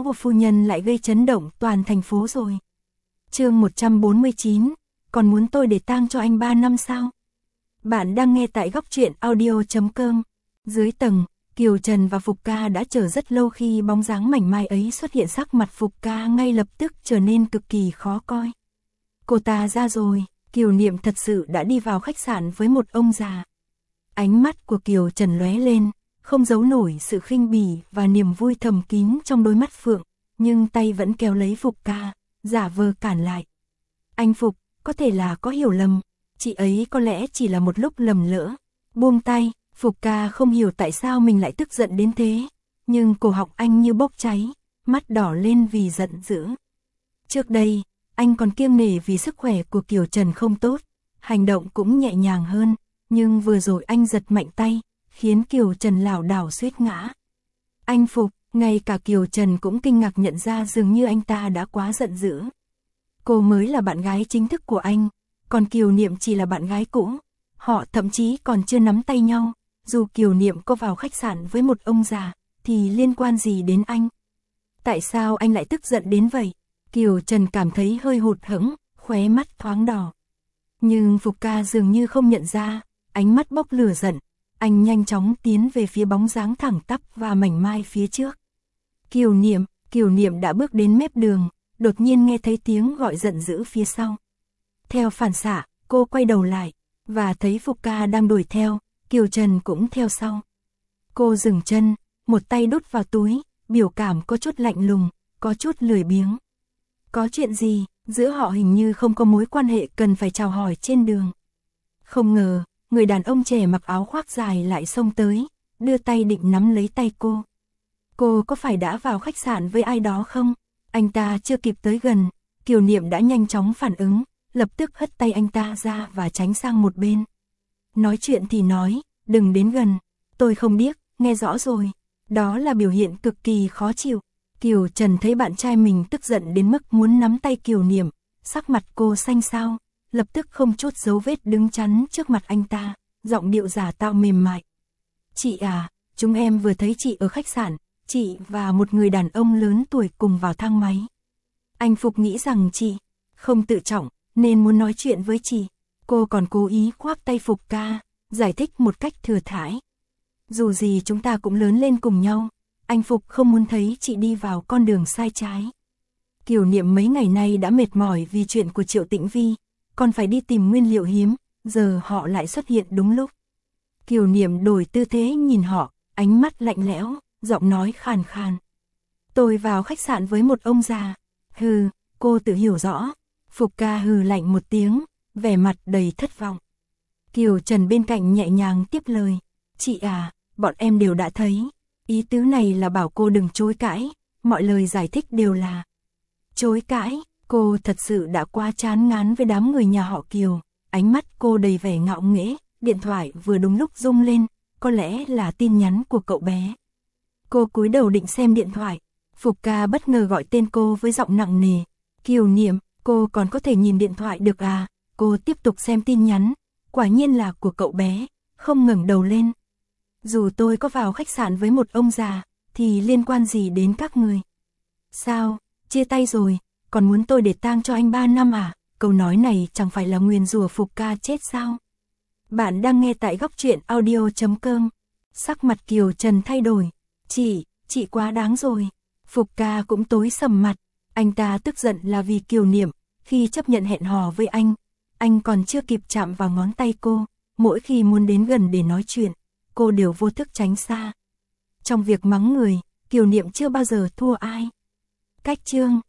của phu nhân lại gây chấn động toàn thành phố rồi. Chương 149, còn muốn tôi để tang cho anh 3 năm sao? Bạn đang nghe tại góc truyện audio.com. Dưới tầng, Kiều Trần và Phục Ca đã chờ rất lâu. Khi bóng dáng mảnh mai ấy xuất hiện, sắc mặt Phục Ca ngay lập tức trở nên cực kỳ khó coi. Cô ta ra rồi, Kiều Niệm thật sự đã đi vào khách sạn với một ông già. Ánh mắt của Kiều Trần lóe lên, không giấu nổi sự khinh bỉ và niềm vui thầm kín trong đôi mắt phượng, nhưng tay vẫn kéo lấy Phục Ca, giả vờ cản lại. Anh Phục, có thể là có hiểu lầm, chị ấy có lẽ chỉ là một lúc lầm lỡ. Buông tay, Phục Ca không hiểu tại sao mình lại tức giận đến thế, nhưng cổ họng anh như bốc cháy, mắt đỏ lên vì giận dữ. Trước đây, anh còn kiêng nể vì sức khỏe của Kiều Trần không tốt, hành động cũng nhẹ nhàng hơn, nhưng vừa rồi anh giật mạnh tay, khiến Kiều Trần lảo đảo suýt ngã. Anh Phục, ngay cả Kiều Trần cũng kinh ngạc nhận ra dường như anh ta đã quá giận dữ. Cô mới là bạn gái chính thức của anh, còn Kiều Niệm chỉ là bạn gái cũ. Họ thậm chí còn chưa nắm tay nhau, dù Kiều Niệm có vào khách sạn với một ông già, thì liên quan gì đến anh? Tại sao anh lại tức giận đến vậy? Kiều Trần cảm thấy hơi hụt hẫng, khóe mắt thoáng đỏ. Nhưng Phục Ca dường như không nhận ra, ánh mắt bốc lửa giận, anh nhanh chóng tiến về phía bóng dáng thẳng tắp và mảnh mai phía trước. Kiều Niệm đã bước đến mép đường, đột nhiên nghe thấy tiếng gọi giận dữ phía sau. Theo phản xạ, cô quay đầu lại, và thấy Phục Ca đang đuổi theo, Kiều Trần cũng theo sau. Cô dừng chân, một tay đút vào túi, biểu cảm có chút lạnh lùng, có chút lười biếng. Có chuyện gì, giữa họ hình như không có mối quan hệ cần phải chào hỏi trên đường. Không ngờ, người đàn ông trẻ mặc áo khoác dài lại xông tới, đưa tay định nắm lấy tay cô. Cô có phải đã vào khách sạn với ai đó không? Anh ta chưa kịp tới gần, Kiều Niệm đã nhanh chóng phản ứng, lập tức hất tay anh ta ra và tránh sang một bên. Nói chuyện thì nói, đừng đến gần. Tôi không điếc, nghe rõ rồi. Đó là biểu hiện cực kỳ khó chịu. Kiều Trần thấy bạn trai mình tức giận đến mức muốn nắm tay Kiều Niệm, sắc mặt cô xanh xao, lập tức không chút dấu vết đứng chắn trước mặt anh ta, giọng điệu giả tạo mềm mại. Chị à, chúng em vừa thấy chị ở khách sạn, chị và một người đàn ông lớn tuổi cùng vào thang máy. Anh Phục nghĩ rằng chị không tự trọng, nên muốn nói chuyện với chị. Cô còn cố ý khoác tay Phục Ca, giải thích một cách thừa thãi. Dù gì chúng ta cũng lớn lên cùng nhau, anh Phục không muốn thấy chị đi vào con đường sai trái. Kiều Niệm mấy ngày nay đã mệt mỏi vì chuyện của Triệu Tĩnh Vi, còn phải đi tìm nguyên liệu hiếm, giờ họ lại xuất hiện đúng lúc. Kiều Niệm đổi tư thế nhìn họ, ánh mắt lạnh lẽo, giọng nói khàn khàn. Tôi vào khách sạn với một ông già. Hừ, cô tự hiểu rõ. Phục Ca hừ lạnh một tiếng, vẻ mặt đầy thất vọng. Kiều Trần bên cạnh nhẹ nhàng tiếp lời. Chị à, bọn em đều đã thấy. Ý tứ này là bảo cô đừng chối cãi, mọi lời giải thích đều là chối cãi. Cô thật sự đã quá chán ngán với đám người nhà họ Kiều. Ánh mắt cô đầy vẻ ngạo nghễ, điện thoại vừa đúng lúc rung lên, có lẽ là tin nhắn của cậu bé. Cô cúi đầu định xem điện thoại, Phục Ca bất ngờ gọi tên cô với giọng nặng nề. Kiều Niệm, cô còn có thể nhìn điện thoại được à? Cô tiếp tục xem tin nhắn, quả nhiên là của cậu bé, không ngẩng đầu lên. Dù tôi có vào khách sạn với một ông già, thì liên quan gì đến các người? Sao, chia tay rồi, còn muốn tôi để tang cho anh 3 năm à? Câu nói này chẳng phải là nguyền rủa Phục Ca chết sao? Bạn đang nghe tại góc truyện audio.com. Sắc mặt Kiều Trần thay đổi. Chị quá đáng rồi. Phục Ca cũng tối sầm mặt. Anh ta tức giận là vì Kiều Niệm, khi chấp nhận hẹn hò với anh còn chưa kịp chạm vào ngón tay cô. Mỗi khi muốn đến gần để nói chuyện, cô đều vô thức tránh xa. Trong việc mắng người, Kiều Niệm chưa bao giờ thua ai. Cách chương